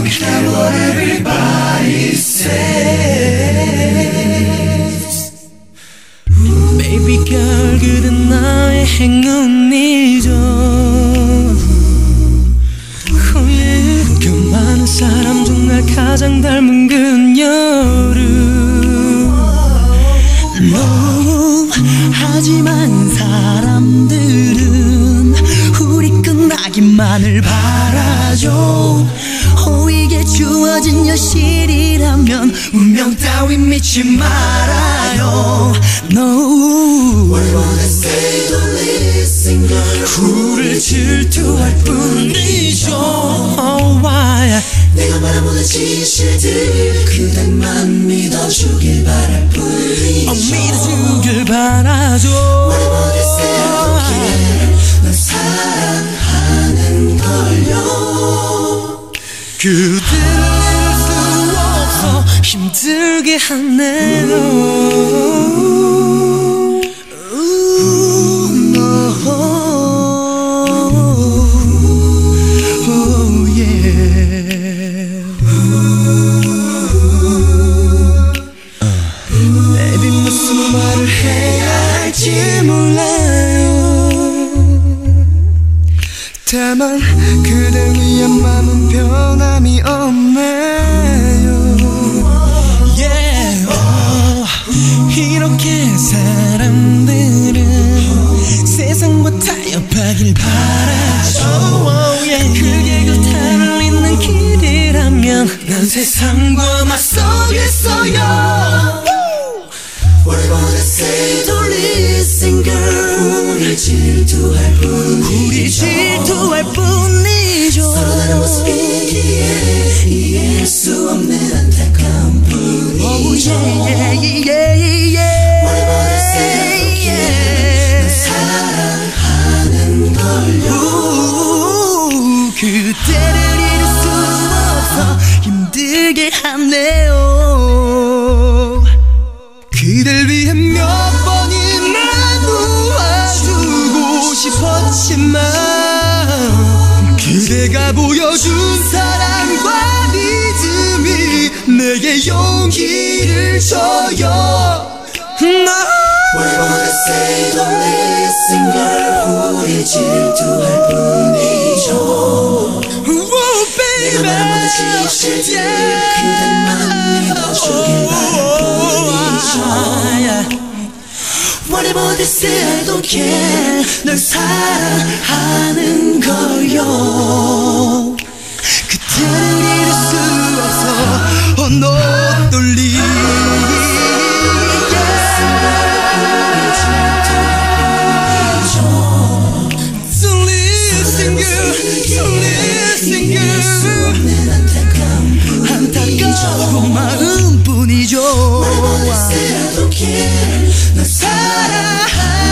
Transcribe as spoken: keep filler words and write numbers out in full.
don't care what everybody says. Baby girl, 그댄 나의 행운이죠. Oh yeah. 그 많은 사람 중 날 가장 닮은 그녀를. No, 하지만 사람들은 우리 끝나기만을 바라죠. 오, 이게 주어진 여실이라면 운명 따위 믿지 말아요. No, What would I say to listen girl? 우릴 질투할 뿐이죠. Oh, why? 내가 말한 모든 진실들 그대만 믿어주길 바랄 뿐이죠. 어, 믿어주길 바라죠. What would I say I don't care. 널 사랑하는 걸요. 그대를 잃을 수 없어 힘들게 하네요. Ooh, no. Oh, yeah. Baby, 무슨 말을 해야 할지 몰라요. 다만 그댈 위한 마음은 변함이 없네요. Yeah, oh, 이렇게 사람들은 세상과 타협하길 바라죠. Oh, yeah. 그게 그대를 잇는 길이라면 난 세상과 맞서겠어요. What would I say to listen girl? 우리 질투할 우리 뿐이죠. 질투할 뿐이죠. 서로 다른 모습이기에 이해할 수 없는 안타까운 뿐이죠. Oh, yeah, yeah, yeah, yeah. What would I say I don't care. 널 사랑하는 걸요. 우, 그대를 잃을 수 없어 힘들게 하네요. 그댈 위해 몇 번이나 도와주고 싶었지만 그대가 보여준 사랑과 믿음이 내게 용기를 줘요. No. What would I say to listen girl? 우리 질투할 뿐이죠. Oh, baby. 내가 말한 모든 진실들 그대만 믿어주길 바랄 뿐이죠. Whatever they say I don't care. 널 사랑하는 걸요. 그대를 잃을 수 없어 oh, 너 떨리. So listen girl, so listen girl. 안타까운 마음뿐이죠. Whatever they say I don't care. 널 사랑하는